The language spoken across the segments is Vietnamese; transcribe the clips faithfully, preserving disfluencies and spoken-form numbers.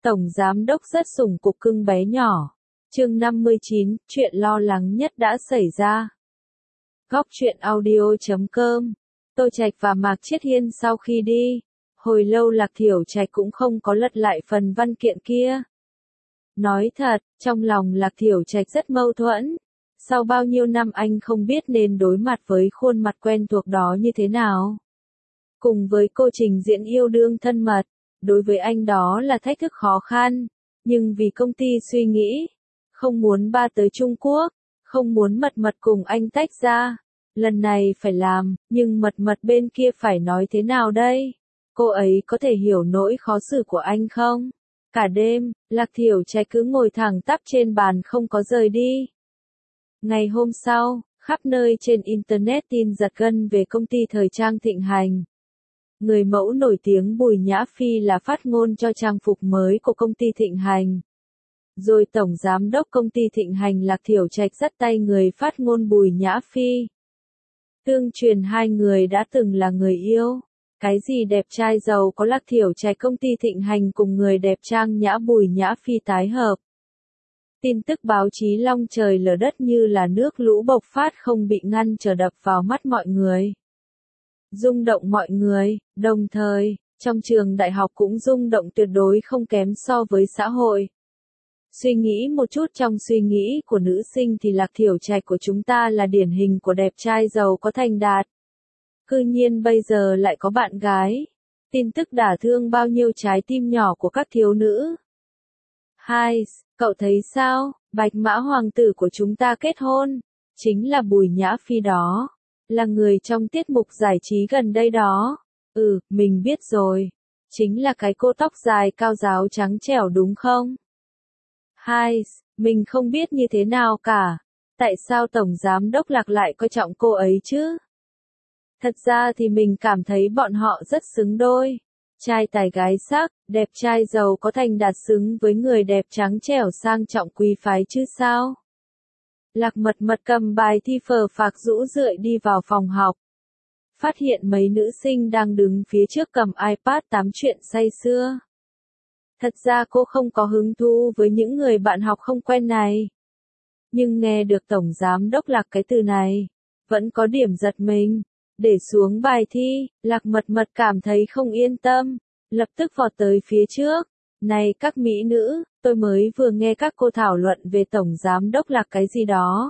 Tổng giám đốc rất sủng cục cưng bé nhỏ. Chương năm mươi chín, chuyện lo lắng nhất đã xảy ra. Góc truyện audio chấm com. Tô Trạch và Mạc Chiết Hiên sau khi đi, hồi lâu Lạc Thiểu Trạch cũng không có lật lại phần văn kiện kia. Nói thật, trong lòng Lạc Thiểu Trạch rất mâu thuẫn. Sau bao nhiêu năm anh không biết nên đối mặt với khuôn mặt quen thuộc đó như thế nào. Cùng với cô trình diễn yêu đương thân mật, đối với anh đó là thách thức khó khăn, nhưng vì công ty suy nghĩ, không muốn ba tới Trung Quốc, không muốn mật mật cùng anh tách ra. Lần này phải làm, nhưng mật mật bên kia phải nói thế nào đây? Cô ấy có thể hiểu nỗi khó xử của anh không? Cả đêm, Lạc Thiểu Trạch cứ ngồi thẳng tắp trên bàn không có rời đi. Ngày hôm sau, khắp nơi trên Internet tin giật gân về công ty thời trang thịnh hành. Người mẫu nổi tiếng Bùi Nhã Phi là phát ngôn cho trang phục mới của công ty thịnh hành. Rồi tổng giám đốc công ty thịnh hành Lạc Thiểu Trạch dắt tay người phát ngôn Bùi Nhã Phi. Tương truyền hai người đã từng là người yêu. Cái gì đẹp trai giàu có Lạc Thiểu Trạch công ty thịnh hành cùng người đẹp trang nhã Bùi Nhã Phi tái hợp. Tin tức báo chí long trời lở đất như là nước lũ bộc phát không bị ngăn trở đập vào mắt mọi người. Rung động mọi người, đồng thời, trong trường đại học cũng rung động tuyệt đối không kém so với xã hội. Suy nghĩ một chút trong suy nghĩ của nữ sinh thì Lạc Thiểu Trạch của chúng ta là điển hình của đẹp trai giàu có thành đạt. Cư nhiên bây giờ lại có bạn gái. Tin tức đả thương bao nhiêu trái tim nhỏ của các thiếu nữ. Hai, cậu thấy sao, bạch mã hoàng tử của chúng ta kết hôn, chính là Bùi Nhã Phi đó, là người trong tiết mục giải trí gần đây đó. Ừ, mình biết rồi, chính là cái cô tóc dài cao ráo trắng trẻo đúng không? Hai, mình không biết như thế nào cả, tại sao Tổng Giám Đốc Lạc lại coi trọng cô ấy chứ? Thật ra thì mình cảm thấy bọn họ rất xứng đôi. Trai tài gái sắc, đẹp trai giàu có thành đạt xứng với người đẹp trắng trẻo sang trọng quý phái chứ sao? Lạc mật mật cầm bài thi phờ phạc rũ rượi đi vào phòng học. Phát hiện mấy nữ sinh đang đứng phía trước cầm iPad tám chuyện say sưa. Thật ra cô không có hứng thú với những người bạn học không quen này. Nhưng nghe được Tổng Giám Đốc Lạc cái từ này, vẫn có điểm giật mình. Để xuống bài thi, Lạc mật mật cảm thấy không yên tâm, lập tức vọt tới phía trước. Này các mỹ nữ, tôi mới vừa nghe các cô thảo luận về Tổng Giám Đốc Lạc cái gì đó.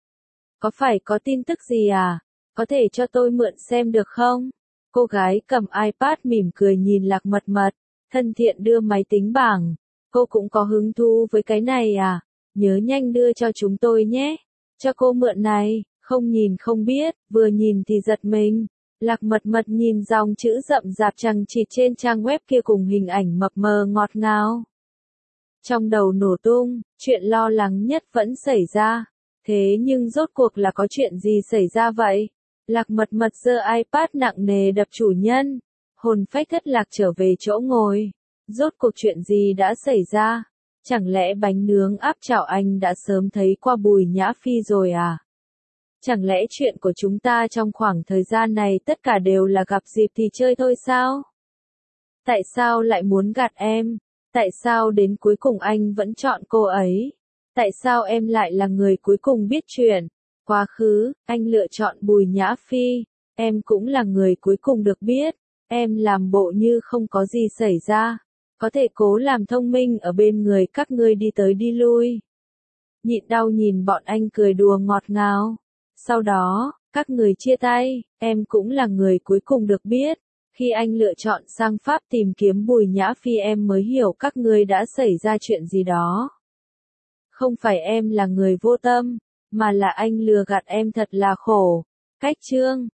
Có phải có tin tức gì à? Có thể cho tôi mượn xem được không? Cô gái cầm iPad mỉm cười nhìn Lạc mật mật, thân thiện đưa máy tính bảng. Cô cũng có hứng thú với cái này à? Nhớ nhanh đưa cho chúng tôi nhé. Cho cô mượn này. Không nhìn không biết, vừa nhìn thì giật mình. Lạc mật mật nhìn dòng chữ rậm rạp chằng chịt trên trang web kia cùng hình ảnh mập mờ ngọt ngào. Trong đầu nổ tung, chuyện lo lắng nhất vẫn xảy ra. Thế nhưng rốt cuộc là có chuyện gì xảy ra vậy? Lạc mật mật giơ iPad nặng nề đập chủ nhân. Hồn phách thất lạc trở về chỗ ngồi. Rốt cuộc chuyện gì đã xảy ra? Chẳng lẽ bánh nướng áp chảo anh đã sớm thấy qua Bùi Nhã Phi rồi à? Chẳng lẽ chuyện của chúng ta trong khoảng thời gian này tất cả đều là gặp dịp thì chơi thôi sao? Tại sao lại muốn gạt em? Tại sao đến cuối cùng anh vẫn chọn cô ấy? Tại sao em lại là người cuối cùng biết chuyện? Quá khứ, anh lựa chọn Bùi Nhã Phi, em cũng là người cuối cùng được biết. Em làm bộ như không có gì xảy ra. Có thể cố làm thông minh ở bên người các ngươi đi tới đi lui. Nhịn đau nhìn bọn anh cười đùa ngọt ngào. Sau đó, các người chia tay, em cũng là người cuối cùng được biết. Khi anh lựa chọn sang Pháp tìm kiếm Bùi Nhã Phi em mới hiểu các ngươi đã xảy ra chuyện gì đó. Không phải em là người vô tâm, mà là anh lừa gạt em thật là khổ. Cách chương,